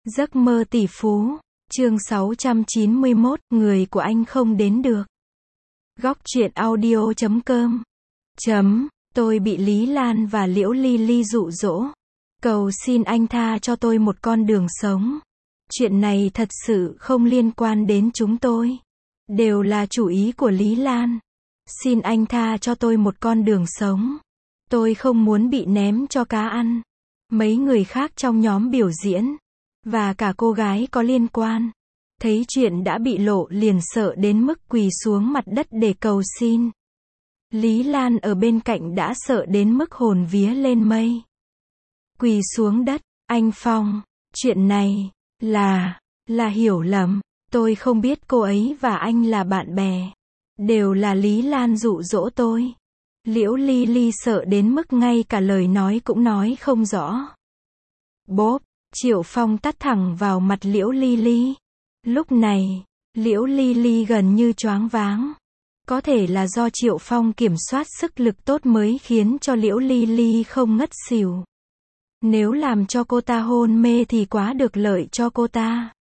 Giấc mơ tỷ phú, chương 691, người của anh không đến được. Góc truyện audio.com. Tôi bị Lý Lan và Liễu Ly Ly dụ dỗ. Cầu xin anh tha cho tôi một con đường sống. Chuyện này thật sự không liên quan đến chúng tôi. Đều là chủ ý của Lý Lan. Xin anh tha cho tôi một con đường sống. Tôi không muốn bị ném cho cá ăn. Mấy người khác trong nhóm biểu diễn, và cả cô gái có liên quan, thấy chuyện đã bị lộ liền sợ đến mức quỳ xuống mặt đất để cầu xin. Lý Lan ở bên cạnh đã sợ đến mức hồn vía lên mây. Quỳ xuống đất, anh Phong, chuyện này, là hiểu lầm, tôi không biết cô ấy và anh là bạn bè. Đều là Lý Lan dụ dỗ tôi. Liễu Ly Ly sợ đến mức ngay cả lời nói cũng nói không rõ. Bốp, Triệu Phong tát thẳng vào mặt Liễu Ly Ly. Lúc này, Liễu Ly Ly gần như choáng váng. Có thể là do Triệu Phong kiểm soát sức lực tốt mới khiến cho Liễu Ly Ly không ngất xỉu. Nếu làm cho cô ta hôn mê thì quá được lợi cho cô ta.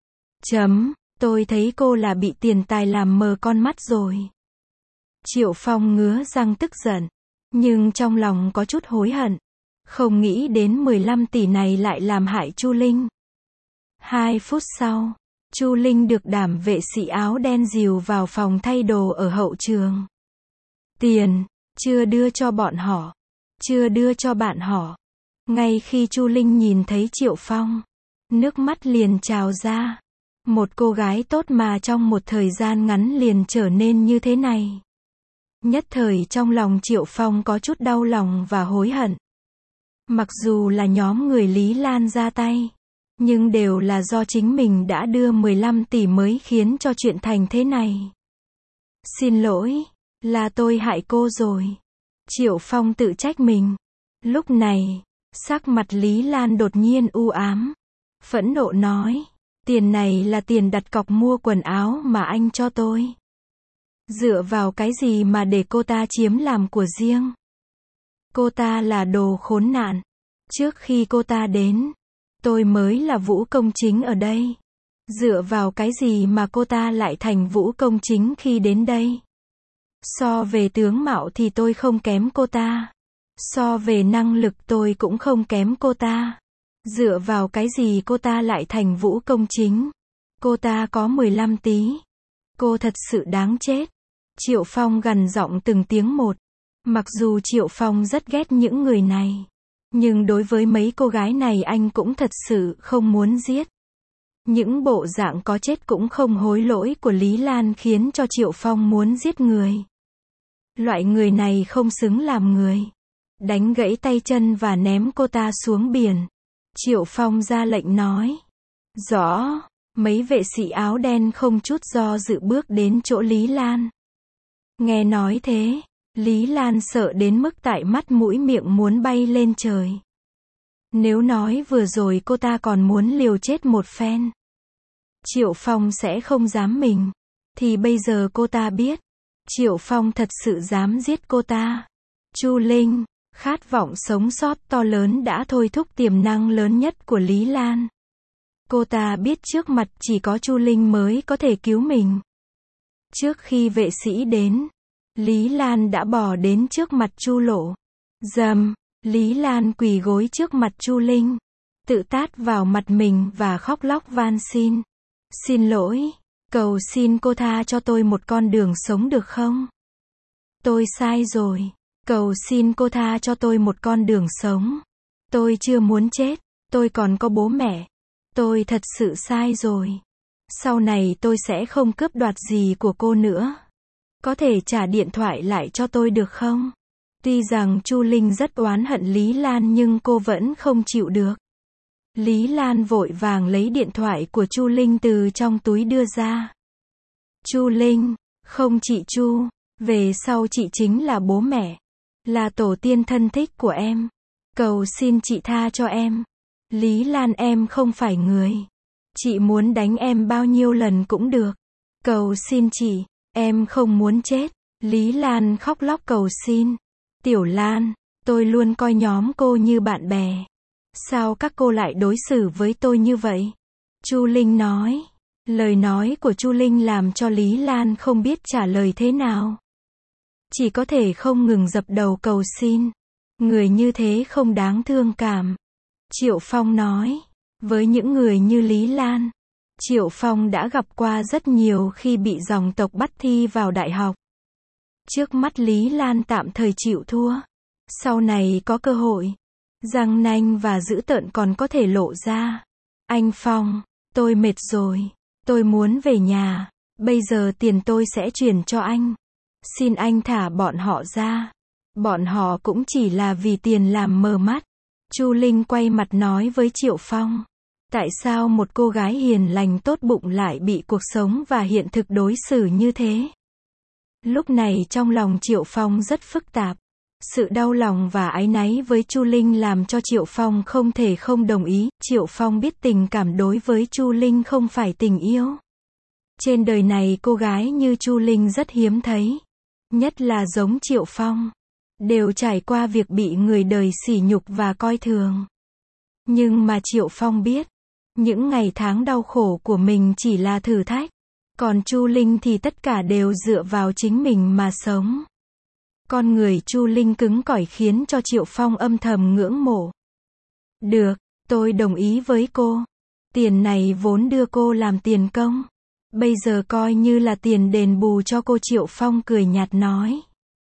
Tôi thấy cô là bị tiền tài làm mờ con mắt rồi. Triệu Phong ngứa răng tức giận, nhưng trong lòng có chút hối hận. Không nghĩ đến 15 tỷ này lại làm hại Chu Linh. 2 phút sau, Chu Linh được đảm vệ sĩ áo đen dìu vào phòng thay đồ ở hậu trường. Tiền, chưa đưa cho bọn họ. Chưa đưa cho bạn họ. Ngay khi Chu Linh nhìn thấy Triệu Phong, nước mắt liền trào ra. Một cô gái tốt mà trong một thời gian ngắn liền trở nên như thế này. Nhất thời trong lòng Triệu Phong có chút đau lòng và hối hận. Mặc dù là nhóm người Lý Lan ra tay, nhưng đều là do chính mình đã đưa 15 tỷ mới khiến cho chuyện thành thế này. Xin lỗi, là tôi hại cô rồi. Triệu Phong tự trách mình. Lúc này, sắc mặt Lý Lan đột nhiên u ám. Phẫn nộ nói, tiền này là tiền đặt cọc mua quần áo mà anh cho tôi. Dựa vào cái gì mà để cô ta chiếm làm của riêng? Cô ta là đồ khốn nạn. Trước khi cô ta đến, tôi mới là vũ công chính ở đây. Dựa vào cái gì mà cô ta lại thành vũ công chính khi đến đây? So về tướng mạo thì tôi không kém cô ta. So về năng lực tôi cũng không kém cô ta. Dựa vào cái gì cô ta lại thành vũ công chính? Cô ta có 15 tí. Cô thật sự đáng chết. Triệu Phong gằn giọng từng tiếng một. Mặc dù Triệu Phong rất ghét những người này, nhưng đối với mấy cô gái này anh cũng thật sự không muốn giết. Những bộ dạng có chết cũng không hối lỗi của Lý Lan khiến cho Triệu Phong muốn giết người. Loại người này không xứng làm người. Đánh gãy tay chân và ném cô ta xuống biển. Triệu Phong ra lệnh nói. Rõ. Mấy vệ sĩ áo đen không chút do dự bước đến chỗ Lý Lan. Nghe nói thế, Lý Lan sợ đến mức tại mắt mũi miệng muốn bay lên trời. Nếu nói vừa rồi cô ta còn muốn liều chết một phen, Triệu Phong sẽ không dám mình, thì bây giờ cô ta biết, Triệu Phong thật sự dám giết cô ta. Chu Linh, khát vọng sống sót to lớn đã thôi thúc tiềm năng lớn nhất của Lý Lan. Cô ta biết trước mặt chỉ có Chu Linh mới có thể cứu mình. Trước khi vệ sĩ đến, Lý Lan đã bò đến trước mặt Chu Lộ. Lý Lan quỳ gối trước mặt Chu Linh, tự tát vào mặt mình và khóc lóc van xin. Xin lỗi, cầu xin cô tha cho tôi một con đường sống được không? Tôi sai rồi, cầu xin cô tha cho tôi một con đường sống. Tôi chưa muốn chết, tôi còn có bố mẹ. Tôi thật sự sai rồi. Sau này tôi sẽ không cướp đoạt gì của cô nữa. Có thể trả điện thoại lại cho tôi được không? Tuy rằng Chu Linh rất oán hận Lý Lan nhưng cô vẫn không chịu được. Lý Lan vội vàng lấy điện thoại của Chu Linh từ trong túi đưa ra. Chu Linh, không chị Chu, về sau chị chính là bố mẹ, là tổ tiên thân thích của em. Cầu xin chị tha cho em. Lý Lan em không phải người. Chị muốn đánh em bao nhiêu lần cũng được. Cầu xin chị, em không muốn chết. Lý Lan khóc lóc cầu xin. Tiểu Lan, tôi luôn coi nhóm cô như bạn bè. Sao các cô lại đối xử với tôi như vậy? Chu Linh nói. Lời nói của Chu Linh làm cho Lý Lan không biết trả lời thế nào. Chỉ có thể không ngừng dập đầu cầu xin. Người như thế không đáng thương cảm. Triệu Phong nói. Với những người như Lý Lan, Triệu Phong đã gặp qua rất nhiều khi bị dòng tộc bắt thi vào đại học. Trước mắt Lý Lan tạm thời chịu thua. Sau này có cơ hội, răng nanh và dữ tợn còn có thể lộ ra. Anh Phong, tôi mệt rồi. Tôi muốn về nhà. Bây giờ tiền tôi sẽ chuyển cho anh. Xin anh thả bọn họ ra. Bọn họ cũng chỉ là vì tiền làm mờ mắt. Chu Linh quay mặt nói với Triệu Phong. Tại sao một cô gái hiền lành tốt bụng lại bị cuộc sống và hiện thực đối xử như thế? Lúc này trong lòng Triệu Phong rất phức tạp. Sự đau lòng và áy náy với Chu Linh làm cho Triệu Phong không thể không đồng ý. Triệu Phong biết tình cảm đối với Chu Linh không phải tình yêu. Trên đời này cô gái như Chu Linh rất hiếm thấy. Nhất là giống Triệu Phong. Đều trải qua việc bị người đời sỉ nhục và coi thường. Nhưng mà Triệu Phong biết. Những ngày tháng đau khổ của mình chỉ là thử thách. Còn Chu Linh thì tất cả đều dựa vào chính mình mà sống. Con người Chu Linh cứng cỏi khiến cho Triệu Phong âm thầm ngưỡng mộ. Được, tôi đồng ý với cô. Tiền này vốn đưa cô làm tiền công. Bây giờ coi như là tiền đền bù cho cô. Triệu Phong cười nhạt nói.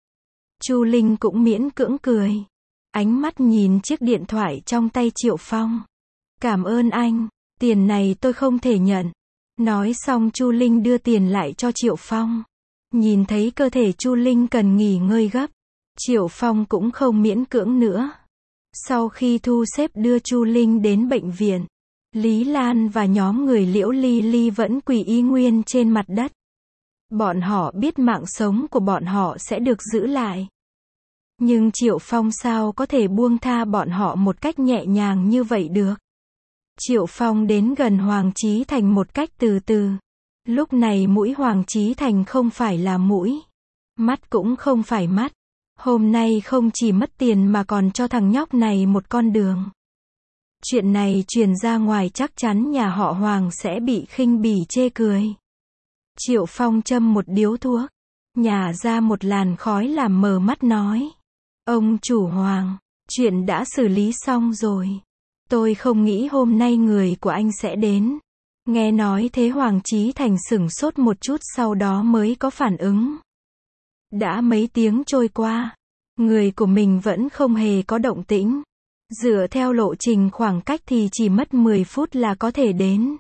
Chu Linh cũng miễn cưỡng cười. Ánh mắt nhìn chiếc điện thoại trong tay Triệu Phong. Cảm ơn anh, tiền này tôi không thể nhận. Nói xong Chu Linh đưa tiền lại cho Triệu Phong. Nhìn thấy cơ thể Chu Linh cần nghỉ ngơi gấp, Triệu Phong cũng không miễn cưỡng nữa. Sau khi thu xếp đưa Chu Linh đến bệnh viện, Lý Lan và nhóm người Liễu Ly Ly vẫn quỳ y nguyên trên mặt đất. Bọn họ biết mạng sống của bọn họ sẽ được giữ lại. Nhưng Triệu Phong sao có thể buông tha bọn họ một cách nhẹ nhàng như vậy được. Triệu Phong đến gần Hoàng Chí Thành một cách từ từ. Lúc này mũi Hoàng Chí Thành không phải là mũi. Mắt cũng không phải mắt. Hôm nay không chỉ mất tiền mà còn cho thằng nhóc này một con đường. Chuyện này truyền ra ngoài chắc chắn nhà họ Hoàng sẽ bị khinh bỉ chê cười. Triệu Phong châm một điếu thuốc, nhả ra một làn khói làm mờ mắt nói. Ông chủ Hoàng, chuyện đã xử lý xong rồi. Tôi không nghĩ hôm nay người của anh sẽ đến. Nghe nói thế Hoàng Chí Thành sửng sốt một chút sau đó mới có phản ứng. Đã mấy tiếng trôi qua, người của mình vẫn không hề có động tĩnh. Dựa theo lộ trình khoảng cách thì chỉ mất 10 phút là có thể đến.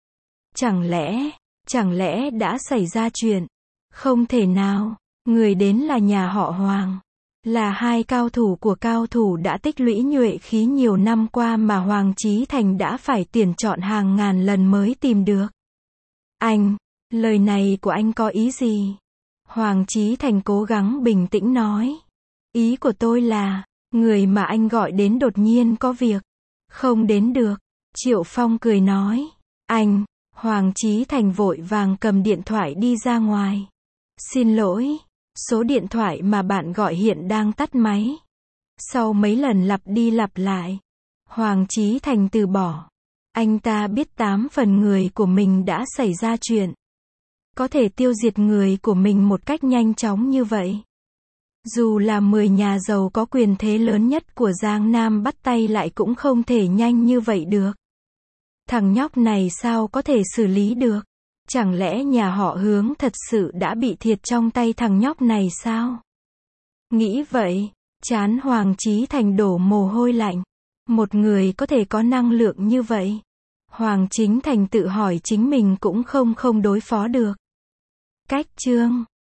Chẳng lẽ đã xảy ra chuyện? Không thể nào, người đến là nhà họ Hoàng. Là hai cao thủ của cao thủ đã tích lũy nhuệ khí nhiều năm qua mà Hoàng Chí Thành đã phải tuyển chọn hàng ngàn lần mới tìm được. Anh, lời này của anh có ý gì? Hoàng Chí Thành cố gắng bình tĩnh nói. Ý của tôi là, người mà anh gọi đến đột nhiên có việc, không đến được. Triệu Phong cười nói. Anh, Hoàng Chí Thành vội vàng cầm điện thoại đi ra ngoài. Xin lỗi. Số điện thoại mà bạn gọi hiện đang tắt máy. Sau mấy lần lặp đi lặp lại, Hoàng Chí Thành từ bỏ. Anh ta biết 8 phần người của mình đã xảy ra chuyện. Có thể tiêu diệt người của mình một cách nhanh chóng như vậy. Dù là 10 nhà giàu có quyền thế lớn nhất của Giang Nam bắt tay lại cũng không thể nhanh như vậy được. Thằng nhóc này sao có thể xử lý được? Chẳng lẽ nhà họ Hướng thật sự đã bị thiệt trong tay thằng nhóc này sao? Nghĩ vậy, trán Hoàng Chí Thành đổ mồ hôi lạnh. Một người có thể có năng lượng như vậy. Hoàng Chính Thành tự hỏi chính mình cũng không đối phó được. Cách chương